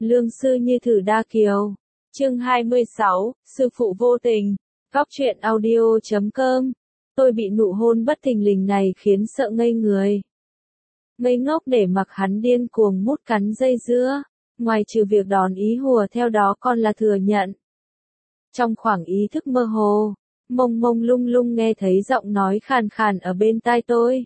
Lương sư như thử đa kiều. Chương 26, sư phụ vô tình. Góc truyện audio.com. Tôi bị nụ hôn bất thình lình này khiến sợ ngây người. Ngây ngốc để mặc hắn điên cuồng mút cắn dây dưa, ngoài trừ việc đòn ý hùa theo đó còn là thừa nhận. Trong khoảng ý thức mơ hồ, mông mông lung lung nghe thấy giọng nói khàn khàn ở bên tai tôi.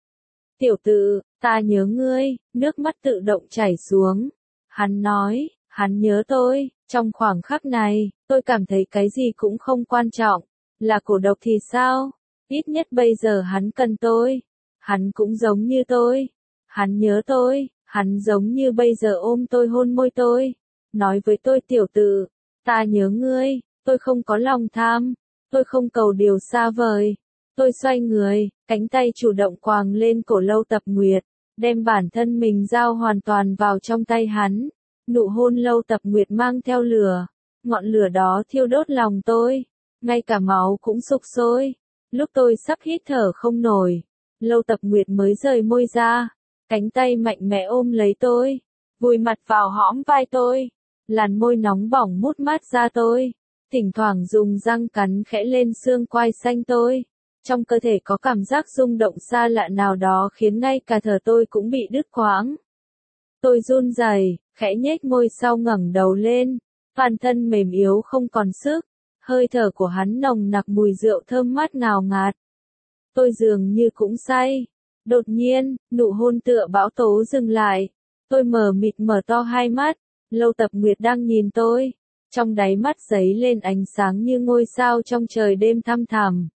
Tiểu tử, ta nhớ ngươi, nước mắt tự động chảy xuống. Hắn nói, hắn nhớ tôi, trong khoảng khắc này, tôi cảm thấy cái gì cũng không quan trọng, là cổ độc thì sao? Ít nhất bây giờ hắn cần tôi, hắn cũng giống như tôi, hắn nhớ tôi, hắn giống như bây giờ ôm tôi hôn môi tôi, nói với tôi tiểu tử, ta nhớ ngươi, tôi không có lòng tham, tôi không cầu điều xa vời. Tôi xoay người, cánh tay chủ động quàng lên cổ Lâu Tập Nguyệt, đem bản thân mình giao hoàn toàn vào trong tay hắn. Nụ hôn Lâu Tập Nguyệt mang theo lửa, ngọn lửa đó thiêu đốt lòng tôi, ngay cả máu cũng sục sôi. Lúc tôi sắp hít thở không nổi, Lâu Tập Nguyệt mới rời môi ra, cánh tay mạnh mẽ ôm lấy tôi, vùi mặt vào hõm vai tôi, làn môi nóng bỏng mút mát da tôi, thỉnh thoảng dùng răng cắn khẽ lên xương quai xanh tôi. Trong cơ thể có cảm giác rung động xa lạ nào đó khiến ngay cả thở tôi cũng bị đứt quãng. Tôi run rẩy, khẽ nhếch môi sau ngẩng đầu lên, toàn thân mềm yếu không còn sức, hơi thở của hắn nồng nặc mùi rượu thơm mát ngào ngạt. Tôi dường như cũng say. Đột nhiên, nụ hôn tựa bão tố dừng lại. Tôi mờ mịt mở to hai mắt, Lâu Tập Nguyệt đang nhìn tôi, trong đáy mắt giấy lên ánh sáng như ngôi sao trong trời đêm thăm thẳm.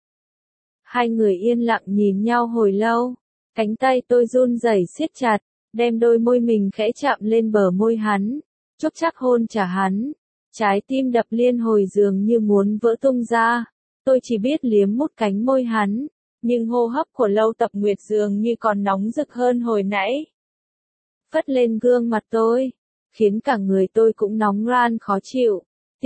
Hai người yên lặng nhìn nhau hồi lâu, cánh tay tôi run rẩy siết chặt, đem đôi môi mình khẽ chạm lên bờ môi hắn, chốc chắc hôn trả hắn. Trái tim đập liên hồi dường như muốn vỡ tung ra, tôi chỉ biết liếm mút cánh môi hắn, nhưng hô hấp của Lâu Tập Nguyệt dường như còn nóng rực hơn hồi nãy. Phất lên gương mặt tôi, khiến cả người tôi cũng nóng ran khó chịu.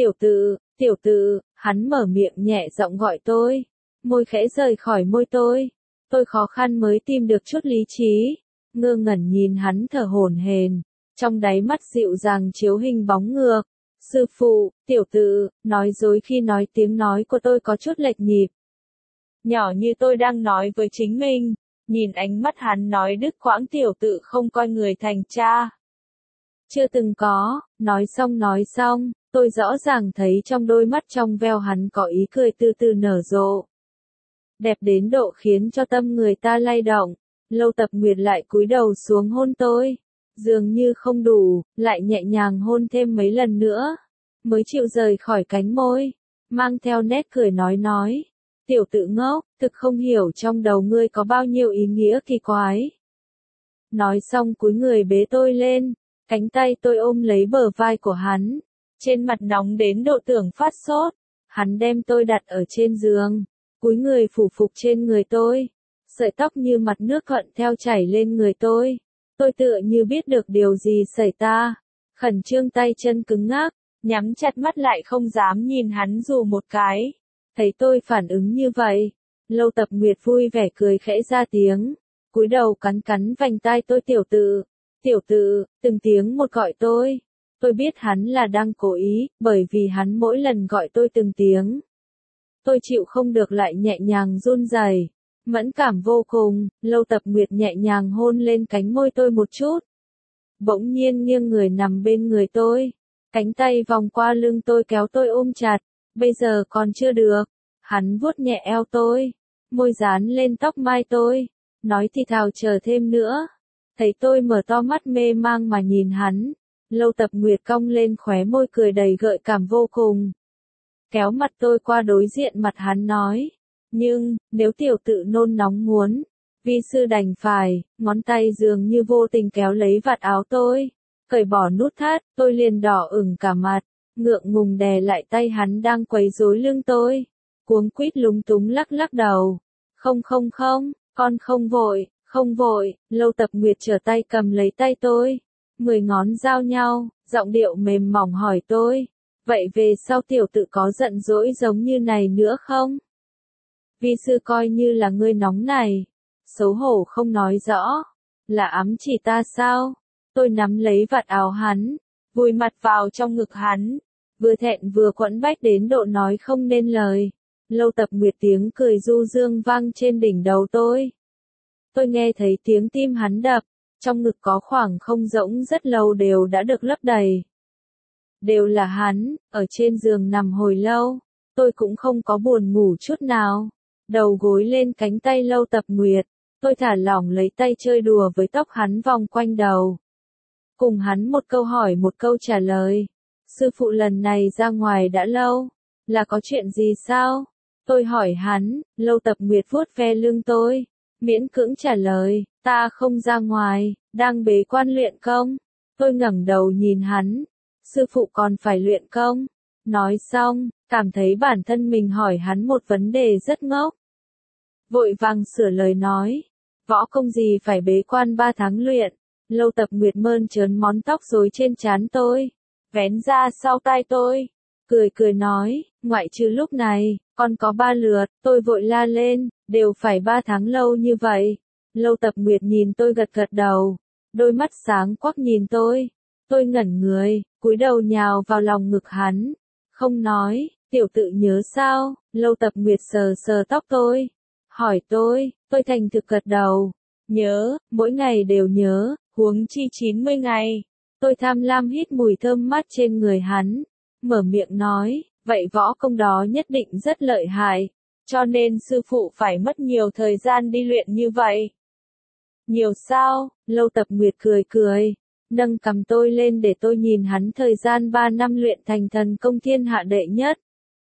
Tiểu tử, hắn mở miệng nhẹ giọng gọi tôi. Môi khẽ rời khỏi môi tôi khó khăn mới tìm được chút lý trí, ngơ ngẩn nhìn hắn thở hổn hển, trong đáy mắt dịu dàng chiếu hình bóng ngược. Sư phụ, tiểu tử, nói dối khi nói tiếng nói của tôi có chút lệch nhịp. Nhỏ như tôi đang nói với chính mình, nhìn ánh mắt hắn nói đứt quãng tiểu tử không coi người thành cha. Chưa từng có, nói xong, tôi rõ ràng thấy trong đôi mắt trong veo hắn có ý cười từ từ nở rộ. Đẹp đến độ khiến cho tâm người ta lay động. Lâu Tập Nguyệt lại cúi đầu xuống hôn tôi, dường như không đủ, lại nhẹ nhàng hôn thêm mấy lần nữa, mới chịu rời khỏi cánh môi, mang theo nét cười nói, tiểu tử ngốc, thực không hiểu trong đầu ngươi có bao nhiêu ý nghĩa kỳ quái. Nói xong cúi người bế tôi lên, cánh tay tôi ôm lấy bờ vai của hắn, trên mặt nóng đến độ tưởng phát sốt, hắn đem tôi đặt ở trên giường, cúi người phủ phục trên người tôi, sợi tóc như mặt nước thuận theo chảy lên người tôi tựa như biết được điều gì xảy ra, khẩn trương tay chân cứng ngắc, nhắm chặt mắt lại không dám nhìn hắn dù một cái. Thấy tôi phản ứng như vậy, Lâu Tập Nguyệt vui vẻ cười khẽ ra tiếng, cúi đầu cắn vành tai tôi tiểu tử, từng tiếng một gọi tôi. Tôi biết hắn là đang cố ý, bởi vì hắn mỗi lần gọi tôi từng tiếng. Tôi chịu không được lại nhẹ nhàng run rẩy, mẫn cảm vô cùng. Lâu Tập Nguyệt nhẹ nhàng hôn lên cánh môi tôi một chút. Bỗng nhiên nghiêng người nằm bên người tôi, cánh tay vòng qua lưng tôi kéo tôi ôm chặt, bây giờ còn chưa được. Hắn vuốt nhẹ eo tôi, môi dán lên tóc mai tôi, nói thì thào chờ thêm nữa. Thấy tôi mở to mắt mê mang mà nhìn hắn, Lâu Tập Nguyệt cong lên khóe môi cười đầy gợi cảm vô cùng. Kéo mặt tôi qua đối diện mặt hắn nói, nhưng, nếu tiểu tử nôn nóng muốn, vi sư đành phải. Ngón tay dường như vô tình kéo lấy vạt áo tôi, cởi bỏ nút thắt, tôi liền đỏ ửng cả mặt, ngượng ngùng đè lại tay hắn đang quấy rối lưng tôi, cuống quýt lúng túng lắc đầu. Không, con không vội, Lâu Tập Nguyệt trở tay cầm lấy tay tôi, 10 ngón giao nhau, giọng điệu mềm mỏng hỏi tôi, vậy về sau tiểu tử có giận dỗi giống như này nữa không? Vi sư coi như là ngươi nóng này, xấu hổ không nói rõ, là ám chỉ ta sao? Tôi nắm lấy vạt áo hắn, vùi mặt vào trong ngực hắn, vừa thẹn vừa quẫn bách đến độ nói không nên lời. Lâu Tập Nguyệt tiếng cười du dương vang trên đỉnh đầu tôi. Tôi nghe thấy tiếng tim hắn đập, trong ngực có khoảng không rỗng rất lâu đều đã được lấp đầy. Đều là hắn, ở trên giường nằm hồi lâu, tôi cũng không có buồn ngủ chút nào. Đầu gối lên cánh tay Lâu Tập Nguyệt, tôi thả lỏng lấy tay chơi đùa với tóc hắn vòng quanh đầu. Cùng hắn một câu hỏi một câu trả lời. Sư phụ lần này ra ngoài đã lâu, là có chuyện gì sao? Tôi hỏi hắn, Lâu Tập Nguyệt vuốt ve lưng tôi, miễn cưỡng trả lời, ta không ra ngoài, đang bế quan luyện công. Tôi ngẩng đầu nhìn hắn, sư phụ còn phải luyện công. Nói xong, cảm thấy bản thân mình hỏi hắn một vấn đề rất ngốc. Vội vàng sửa lời nói, võ công gì phải bế quan 3 tháng luyện. Lâu Tập Nguyệt mơn trớn món tóc rối trên trán tôi, vén ra sau tai tôi, cười cười nói, ngoại trừ lúc này, còn có 3 lượt. Tôi vội la lên, đều phải 3 tháng lâu như vậy. Lâu Tập Nguyệt nhìn tôi gật gật đầu, đôi mắt sáng quắc nhìn tôi ngẩn người, cúi đầu nhào vào lòng ngực hắn, không nói. Tiểu tự nhớ sao? Lâu Tập Nguyệt sờ sờ tóc tôi, hỏi tôi thành thực gật đầu, nhớ, mỗi ngày đều nhớ, huống chi 90 ngày. Tôi tham lam hít mùi thơm mát trên người hắn, mở miệng nói, vậy võ công đó nhất định rất lợi hại, cho nên sư phụ phải mất nhiều thời gian đi luyện như vậy. Nhiều sao? Lâu Tập Nguyệt cười cười, nâng cầm tôi lên để tôi nhìn hắn. Thời gian 3 năm luyện thành thần công thiên hạ đệ nhất,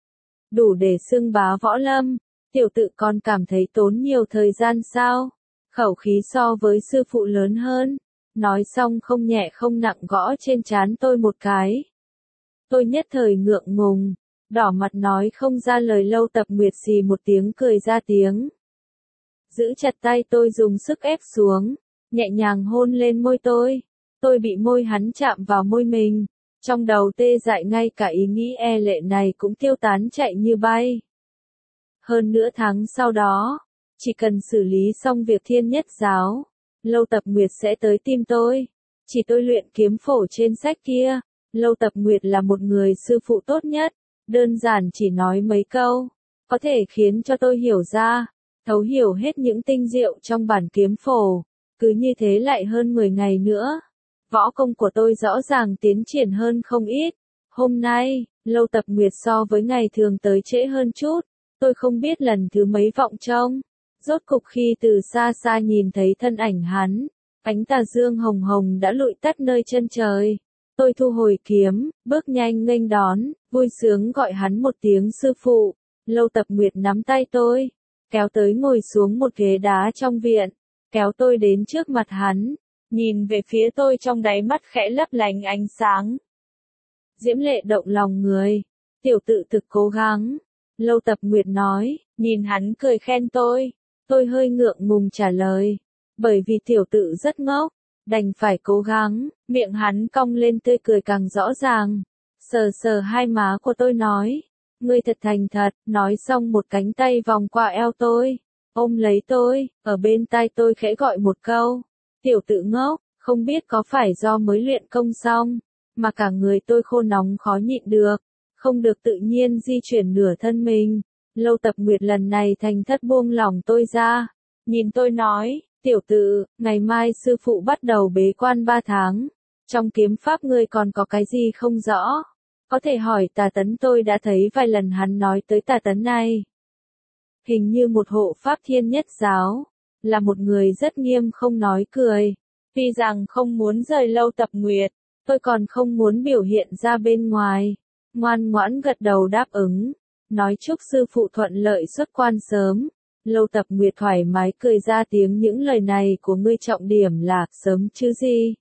đủ để xưng bá võ lâm. Tiểu tự còn cảm thấy tốn nhiều thời gian sao? Khẩu khí so với sư phụ lớn hơn. Nói xong không nhẹ không nặng gõ trên trán tôi một cái. Tôi nhất thời ngượng ngùng, đỏ mặt nói không ra lời. Lâu Tập Nguyệt xì một tiếng cười ra tiếng, giữ chặt tay tôi dùng sức ép xuống, nhẹ nhàng hôn lên môi tôi. Tôi bị môi hắn chạm vào môi mình, trong đầu tê dại, ngay cả ý nghĩ e lệ này cũng tiêu tán chạy như bay. Hơn nửa tháng sau đó, chỉ cần xử lý xong việc Thiên Nhất Giáo, Lâu Tập Nguyệt sẽ tới tìm tôi. Chỉ tôi luyện kiếm phổ trên sách kia, Lâu Tập Nguyệt là một người sư phụ tốt nhất, đơn giản chỉ nói mấy câu, có thể khiến cho tôi hiểu ra, thấu hiểu hết những tinh diệu trong bản kiếm phổ. Cứ như thế lại hơn 10 ngày nữa, võ công của tôi rõ ràng tiến triển hơn không ít. Hôm nay, Lâu Tập Nguyệt so với ngày thường tới trễ hơn chút, tôi không biết lần thứ mấy vọng trông. Rốt cục khi từ xa xa nhìn thấy thân ảnh hắn, ánh tà dương hồng hồng đã lụi tắt nơi chân trời. Tôi thu hồi kiếm, bước nhanh nghênh đón, vui sướng gọi hắn một tiếng sư phụ. Lâu Tập Nguyệt nắm tay tôi, kéo tới ngồi xuống một ghế đá trong viện, kéo tôi đến trước mặt hắn, nhìn về phía tôi trong đáy mắt khẽ lấp lánh ánh sáng diễm lệ động lòng người. Tiểu tự thực cố gắng. Lâu Tập Nguyệt nói, nhìn hắn cười khen tôi hơi ngượng ngùng trả lời, bởi vì tiểu tự rất ngốc, đành phải cố gắng. Miệng hắn cong lên tươi cười càng rõ ràng, sờ sờ hai má của tôi nói, ngươi thật thành thật. Nói xong một cánh tay vòng qua eo tôi, ôm lấy tôi, ở bên tai tôi khẽ gọi một câu, tiểu tự ngốc. Không biết có phải do mới luyện công xong, mà cả người tôi khô nóng khó nhịn được, không được tự nhiên di chuyển nửa thân mình. Lâu Tập Nguyệt lần này thành thất buông lỏng tôi ra, nhìn tôi nói, tiểu tự, ngày mai sư phụ bắt đầu bế quan 3 tháng, trong kiếm pháp ngươi còn có cái gì không rõ? Có thể hỏi Tà Tấn. Tôi đã thấy vài lần hắn nói tới Tà Tấn này. Hình như một hộ pháp Thiên Nhất Giáo, là một người rất nghiêm không nói cười. Tuy rằng không muốn rời Lâu Tập Nguyệt, tôi còn không muốn biểu hiện ra bên ngoài. Ngoan ngoãn gật đầu đáp ứng, nói chúc sư phụ thuận lợi xuất quan sớm. Lâu Tập Nguyệt thoải mái cười ra tiếng, những lời này của ngươi trọng điểm là sớm chứ gì.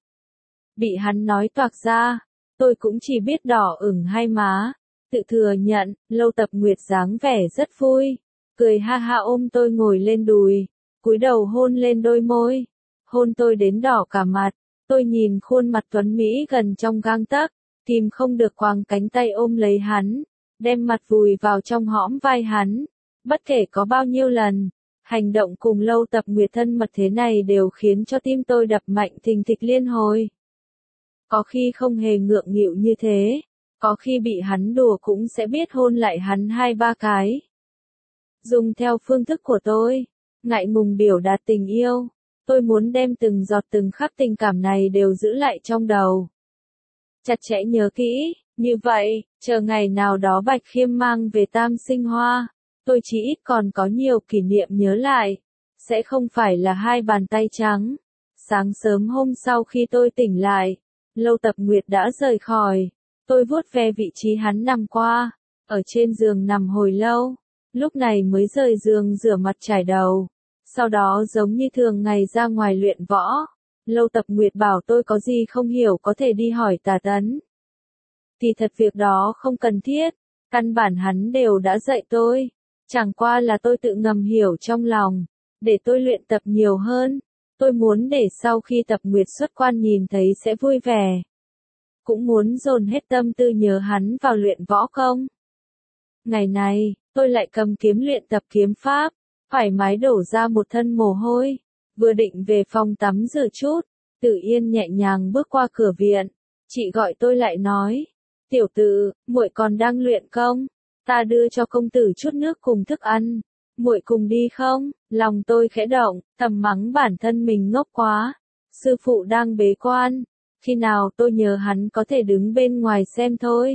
Bị hắn nói toạc ra, tôi cũng chỉ biết đỏ ửng hai má, tự thừa nhận. Lâu Tập Nguyệt dáng vẻ rất vui, cười ha ha ôm tôi ngồi lên đùi, cúi đầu hôn lên đôi môi, hôn tôi đến đỏ cả mặt. Tôi nhìn khuôn mặt tuấn mỹ gần trong gang tấc, kìm không được quàng cánh tay ôm lấy hắn, đem mặt vùi vào trong hõm vai hắn. Bất kể có bao nhiêu lần, hành động cùng Lâu Tập Nguyệt thân mật thế này đều khiến cho tim tôi đập mạnh thình thịch liên hồi. Có khi không hề ngượng nghịu như thế, có khi bị hắn đùa cũng sẽ biết hôn lại hắn 2-3 cái. Dùng theo phương thức của tôi, ngại ngùng biểu đạt tình yêu, tôi muốn đem từng giọt từng khắc tình cảm này đều giữ lại trong đầu. Chặt chẽ nhớ kỹ, như vậy, chờ ngày nào đó Bạch Khiêm mang về Tam Sinh Hoa, tôi chỉ ít còn có nhiều kỷ niệm nhớ lại, sẽ không phải là 2 bàn tay trắng. Sáng sớm hôm sau khi tôi tỉnh lại, Lâu Tập Nguyệt đã rời khỏi, tôi vuốt ve vị trí hắn nằm qua, ở trên giường nằm hồi lâu, lúc này mới rời giường rửa mặt chải đầu, sau đó giống như thường ngày ra ngoài luyện võ. Lâu Tập Nguyệt bảo tôi có gì không hiểu có thể đi hỏi Tà Tấn. Thì thật việc đó không cần thiết, căn bản hắn đều đã dạy tôi, chẳng qua là tôi tự ngầm hiểu trong lòng, để tôi luyện tập nhiều hơn, tôi muốn để sau khi Tập Nguyệt xuất quan nhìn thấy sẽ vui vẻ. Cũng muốn dồn hết tâm tư nhớ hắn vào luyện võ công. Ngày này, tôi lại cầm kiếm luyện tập kiếm pháp, thoải mái đổ ra một thân mồ hôi, vừa định về phòng tắm rửa chút, Tử Yên nhẹ nhàng bước qua cửa viện, chị gọi tôi lại nói, tiểu Tử, muội còn đang luyện công, ta đưa cho công tử chút nước cùng thức ăn, muội cùng đi không? Lòng tôi khẽ động, thầm mắng bản thân mình ngốc quá, sư phụ đang bế quan, khi nào tôi nhờ hắn có thể đứng bên ngoài xem thôi.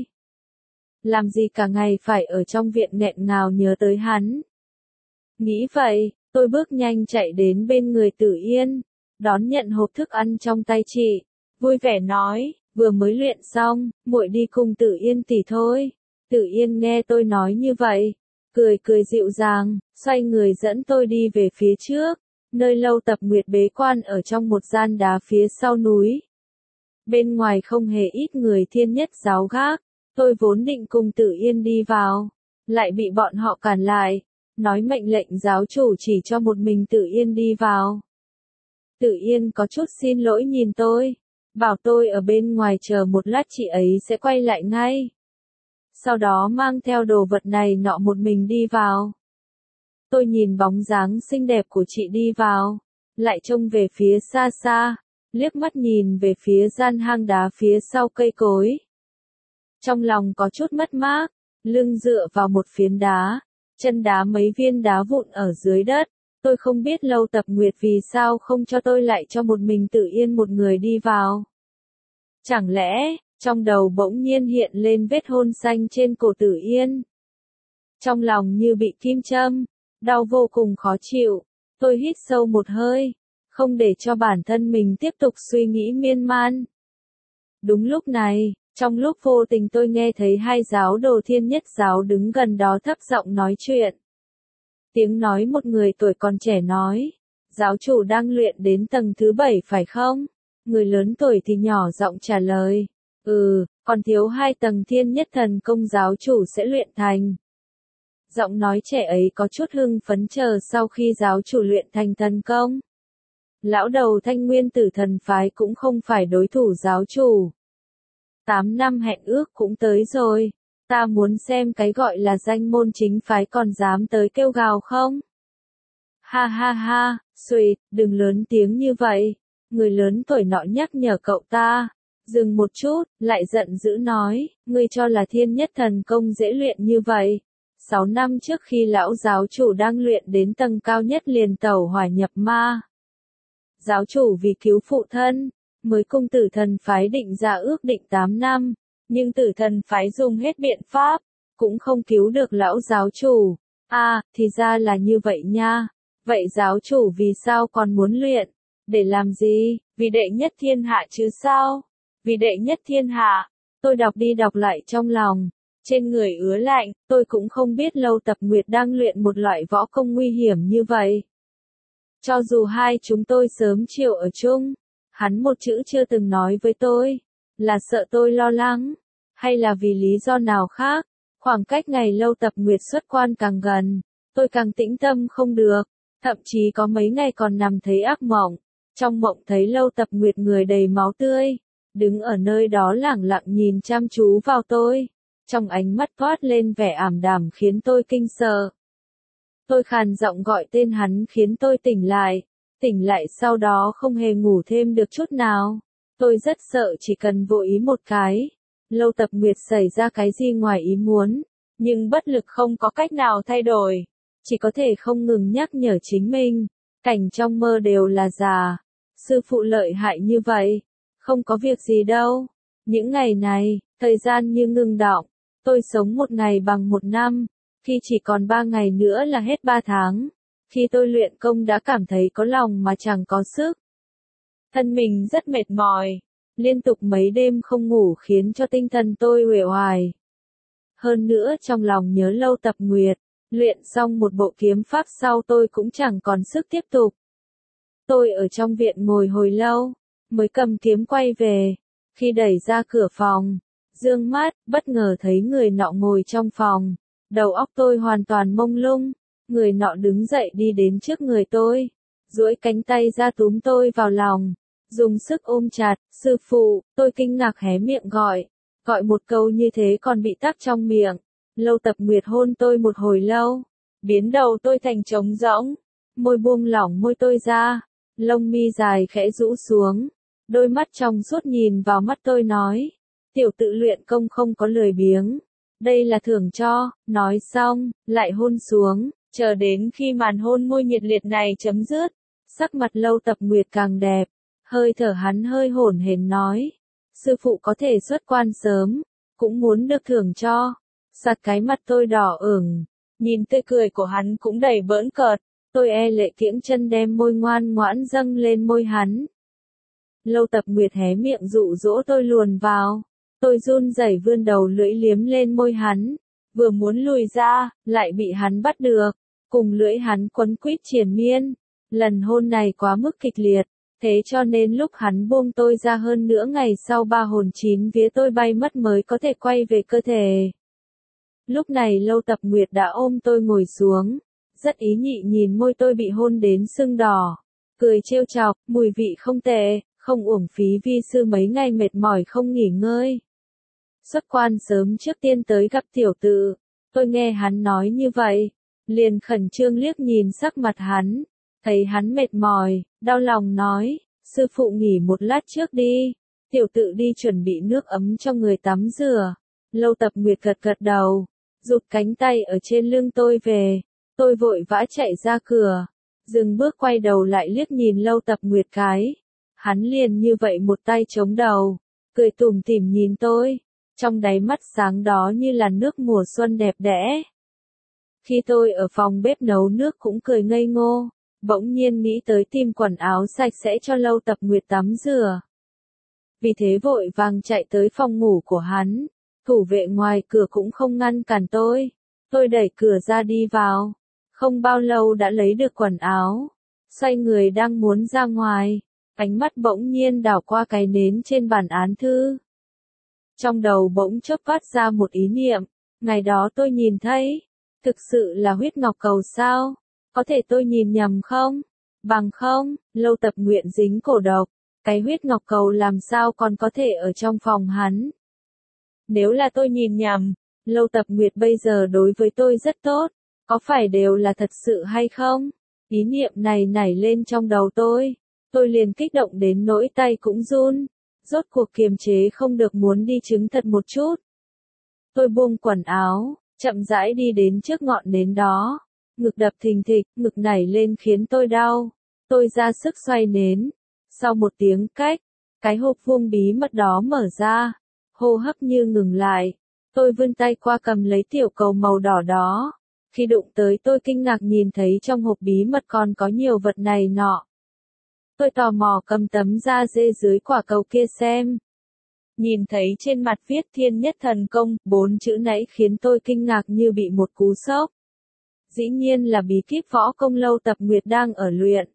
Làm gì cả ngày phải ở trong viện nghẹn ngào nhớ tới hắn. Nghĩ vậy, tôi bước nhanh chạy đến bên người Tử Yên, đón nhận hộp thức ăn trong tay chị, vui vẻ nói, vừa mới luyện xong, muội đi cùng Tử Yên tỷ thôi. Tử Yên nghe tôi nói như vậy, cười cười dịu dàng, xoay người dẫn tôi đi về phía trước, nơi Lâu Tập Nguyệt bế quan ở trong một gian đá phía sau núi. Bên ngoài không hề ít người Thiên Nhất giáo gác, tôi vốn định cùng Tử Yên đi vào, lại bị bọn họ cản lại, nói mệnh lệnh giáo chủ chỉ cho một mình Tử Yên đi vào. Tử Yên có chút xin lỗi nhìn tôi, bảo tôi ở bên ngoài chờ một lát chị ấy sẽ quay lại ngay. Sau đó mang theo đồ vật này nọ một mình đi vào. Tôi nhìn bóng dáng xinh đẹp của chị đi vào, lại trông về phía xa xa, liếc mắt nhìn về phía gian hang đá phía sau cây cối. Trong lòng có chút mất mát, lưng dựa vào một phiến đá, chân đá mấy viên đá vụn ở dưới đất. Tôi không biết Lâu Tập Nguyệt vì sao không cho tôi lại cho một mình Tử Yên một người đi vào. Chẳng lẽ, trong đầu bỗng nhiên hiện lên vết hôn xanh trên cổ Tử Yên. Trong lòng như bị kim châm, đau vô cùng khó chịu, tôi hít sâu một hơi, không để cho bản thân mình tiếp tục suy nghĩ miên man. Đúng lúc này, trong lúc vô tình tôi nghe thấy 2 giáo đồ Thiên Nhất giáo đứng gần đó thấp giọng nói chuyện. Tiếng nói một người tuổi còn trẻ nói, giáo chủ đang luyện đến tầng thứ 7 phải không? Người lớn tuổi thì nhỏ giọng trả lời, còn thiếu 2 tầng Thiên Nhất thần công giáo chủ sẽ luyện thành. Giọng nói trẻ ấy có chút hưng phấn chờ sau khi giáo chủ luyện thành thần công. Lão đầu Thanh Nguyên Tử thần phái cũng không phải đối thủ giáo chủ. 8 năm hẹn ước cũng tới rồi, ta muốn xem cái gọi là danh môn chính phái còn dám tới kêu gào không? Ha ha ha, Sweet, đừng lớn tiếng như vậy, người lớn tuổi nọ nhắc nhở cậu ta. Dừng một chút, lại giận dữ nói, ngươi cho là Thiên Nhất thần công dễ luyện như vậy. 6 năm trước khi lão giáo chủ đang luyện đến tầng cao nhất liền tẩu hỏa nhập ma. Giáo chủ vì cứu phụ thân, mới cùng Tử thần phái định ra ước định 8 năm, nhưng Tử thần phái dùng hết biện pháp, cũng không cứu được lão giáo chủ. Thì ra là như vậy nha. Vậy giáo chủ vì sao còn muốn luyện? Để làm gì? Vì đệ nhất thiên hạ chứ sao? Vì đệ nhất thiên hạ. Tôi đọc đi đọc lại trong lòng. Trên người ứa lạnh, tôi cũng không biết Lâu Tập Nguyệt đang luyện một loại võ công nguy hiểm như vậy. Cho dù hai chúng tôi sớm chiều ở chung, hắn một chữ chưa từng nói với tôi, là sợ tôi lo lắng, hay là vì lý do nào khác. Khoảng cách ngày Lâu Tập Nguyệt xuất quan càng gần, tôi càng tĩnh tâm không được, thậm chí có mấy ngày còn nằm thấy ác mộng. Trong mộng thấy Lâu Tập Nguyệt người đầy máu tươi, đứng ở nơi đó lẳng lặng nhìn chăm chú vào tôi, trong ánh mắt toát lên vẻ ảm đạm khiến tôi kinh sợ. Tôi khàn giọng gọi tên hắn khiến tôi tỉnh lại sau đó không hề ngủ thêm được chút nào. Tôi rất sợ chỉ cần vô ý một cái. Lâu Tập Nguyệt xảy ra cái gì ngoài ý muốn, nhưng bất lực không có cách nào thay đổi. Chỉ có thể không ngừng nhắc nhở chính mình, cảnh trong mơ đều là giả. Sư phụ lợi hại như vậy, không có việc gì đâu. Những ngày này, thời gian như ngừng đọng, tôi sống một ngày bằng một năm, khi chỉ còn 3 ngày nữa là hết 3 tháng. Khi tôi luyện công đã cảm thấy có lòng mà chẳng có sức. Thân mình rất mệt mỏi, liên tục mấy đêm không ngủ khiến cho tinh thần tôi uể oải. Hơn nữa trong lòng nhớ Lâu Tập Nguyệt, luyện xong một bộ kiếm pháp sau tôi cũng chẳng còn sức tiếp tục. Tôi ở trong viện ngồi hồi lâu, mới cầm kiếm quay về. Khi đẩy ra cửa phòng, dương mắt, bất ngờ thấy người nọ ngồi trong phòng. Đầu óc tôi hoàn toàn mông lung, người nọ đứng dậy đi đến trước người tôi, duỗi cánh tay ra túm tôi vào lòng, dùng sức ôm chặt. Sư phụ, tôi kinh ngạc hé miệng gọi một câu như thế còn bị tắc trong miệng. Lâu Tập Nguyệt hôn tôi một hồi lâu, biến đầu tôi thành trống rỗng, môi buông lỏng môi tôi ra, lông mi dài khẽ rũ xuống, đôi mắt trong suốt nhìn vào mắt tôi nói, tiểu tự luyện công không có lười biếng, đây là thưởng cho. Nói xong, lại hôn xuống, chờ đến khi màn hôn môi nhiệt liệt này chấm dứt, sắc mặt Lâu Tập Nguyệt càng đẹp, hơi thở hắn hơi hổn hển nói, sư phụ có thể xuất quan sớm, cũng muốn được thưởng cho. Sạt cái mặt tôi đỏ ửng, nhìn tươi cười của hắn cũng đầy bỡn cợt, tôi e lệ kiễng chân đem môi ngoan ngoãn dâng lên môi hắn. Lâu Tập Nguyệt hé miệng dụ dỗ tôi luồn vào, tôi run rẩy vươn đầu lưỡi liếm lên môi hắn, vừa muốn lùi ra, lại bị hắn bắt được, cùng lưỡi hắn quấn quýt triền miên. Lần hôn này quá mức kịch liệt, thế cho nên lúc hắn buông tôi ra hơn nữa ngày sau 3 hồn 9 vía tôi bay mất mới có thể quay về cơ thể. Lúc này Lâu Tập Nguyệt đã ôm tôi ngồi xuống, rất ý nhị nhìn môi tôi bị hôn đến sưng đỏ, cười trêu chọc, mùi vị không tệ, không uổng phí vi sư mấy ngày mệt mỏi không nghỉ ngơi. Xuất quan sớm trước tiên tới gặp tiểu tự, tôi nghe hắn nói như vậy, liền khẩn trương liếc nhìn sắc mặt hắn, thấy hắn mệt mỏi, đau lòng nói, sư phụ nghỉ một lát trước đi, tiểu tự đi chuẩn bị nước ấm cho người tắm rửa. Lâu Tập Nguyệt gật gật đầu, rụt cánh tay ở trên lưng tôi về, tôi vội vã chạy ra cửa, dừng bước quay đầu lại liếc nhìn Lâu Tập Nguyệt cái, hắn liền như vậy một tay chống đầu, cười tủm tỉm nhìn tôi, trong đáy mắt sáng đó như là nước mùa xuân đẹp đẽ. Khi tôi ở phòng bếp nấu nước cũng cười ngây ngô, bỗng nhiên nghĩ tới tìm quần áo sạch sẽ cho Lâu Tập Nguyệt tắm rửa. Vì thế vội vàng chạy tới phòng ngủ của hắn, thủ vệ ngoài cửa cũng không ngăn cản tôi đẩy cửa ra đi vào, không bao lâu đã lấy được quần áo, xoay người đang muốn ra ngoài, ánh mắt bỗng nhiên đảo qua cái nến trên bàn án thư. Trong đầu bỗng chớp phát ra một ý niệm, ngày đó tôi nhìn thấy, thực sự là huyết ngọc cầu sao? Có thể tôi nhìn nhầm không? Bằng không, Lâu Tập Nguyệt dính cổ độc, cái huyết ngọc cầu làm sao còn có thể ở trong phòng hắn? Nếu là tôi nhìn nhầm, Lâu Tập Nguyệt bây giờ đối với tôi rất tốt, có phải đều là thật sự hay không? Ý niệm này nảy lên trong đầu tôi liền kích động đến nỗi tay cũng run, rốt cuộc kiềm chế không được muốn đi chứng thật một chút. Tôi buông quần áo, chậm rãi đi đến trước ngọn nến đó, ngực đập thình thịch, ngực nảy lên khiến tôi đau, tôi ra sức xoay nến, sau một tiếng cách, cái hộp vuông bí mật đó mở ra, hô hấp như ngừng lại, tôi vươn tay qua cầm lấy tiểu cầu màu đỏ đó, khi đụng tới tôi kinh ngạc nhìn thấy trong hộp bí mật còn có nhiều vật này nọ. Tôi tò mò cầm tấm da dê dưới quả cầu kia xem. Nhìn thấy trên mặt viết Thiên Nhất Thần Công, 4 chữ nãy khiến tôi kinh ngạc như bị một cú sốc. Dĩ nhiên là bí kíp võ công Lâu Tập Nguyệt đang ở luyện.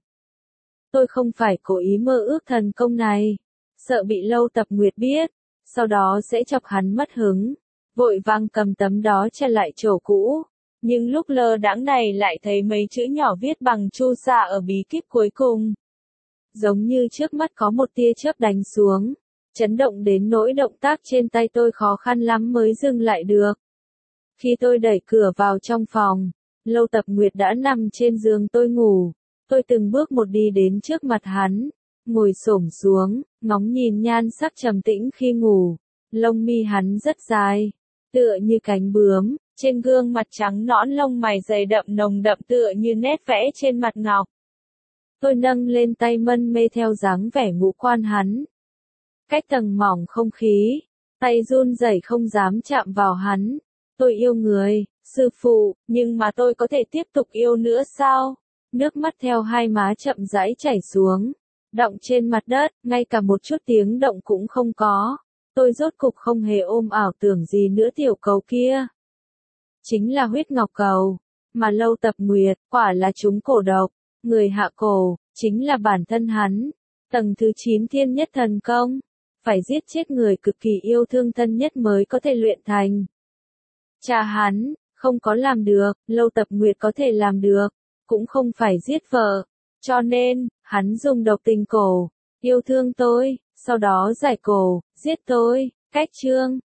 Tôi không phải cố ý mơ ước thần công này, sợ bị Lâu Tập Nguyệt biết, sau đó sẽ chọc hắn mất hứng, vội vàng cầm tấm đó che lại chỗ cũ. Nhưng lúc lơ đãng này lại thấy mấy chữ nhỏ viết bằng chu sa ở bí kíp cuối cùng. Giống như trước mắt có một tia chớp đánh xuống, chấn động đến nỗi động tác trên tay tôi khó khăn lắm mới dừng lại được. Khi tôi đẩy cửa vào trong phòng, Lâu Tập Nguyệt đã nằm trên giường tôi ngủ, tôi từng bước một đi đến trước mặt hắn, ngồi xổm xuống, ngóng nhìn nhan sắc trầm tĩnh khi ngủ. Lông mi hắn rất dài, tựa như cánh bướm, trên gương mặt trắng nõn lông mày dày đậm nồng đậm tựa như nét vẽ trên mặt ngọc. Tôi nâng lên tay mân mê theo dáng vẻ ngũ quan hắn. Cách tầng mỏng không khí, tay run rẩy không dám chạm vào hắn. Tôi yêu người, sư phụ, nhưng mà tôi có thể tiếp tục yêu nữa sao? Nước mắt theo hai má chậm rãi chảy xuống, đọng trên mặt đất, ngay cả một chút tiếng động cũng không có. Tôi rốt cục không hề ôm ảo tưởng gì nữa, tiểu cầu kia chính là huyết ngọc cầu, mà Lâu Tập Nguyệt, quả là chúng cổ độc, người hạ cổ, chính là bản thân hắn. Tầng thứ 9 thiên nhất thần công, phải giết chết người cực kỳ yêu thương thân nhất mới có thể luyện thành. Cha hắn, không có làm được, Lâu Tập Nguyệt có thể làm được, cũng không phải giết vợ, cho nên, hắn dùng độc tình cổ, yêu thương tôi, sau đó giải cổ, giết tôi. Cách chương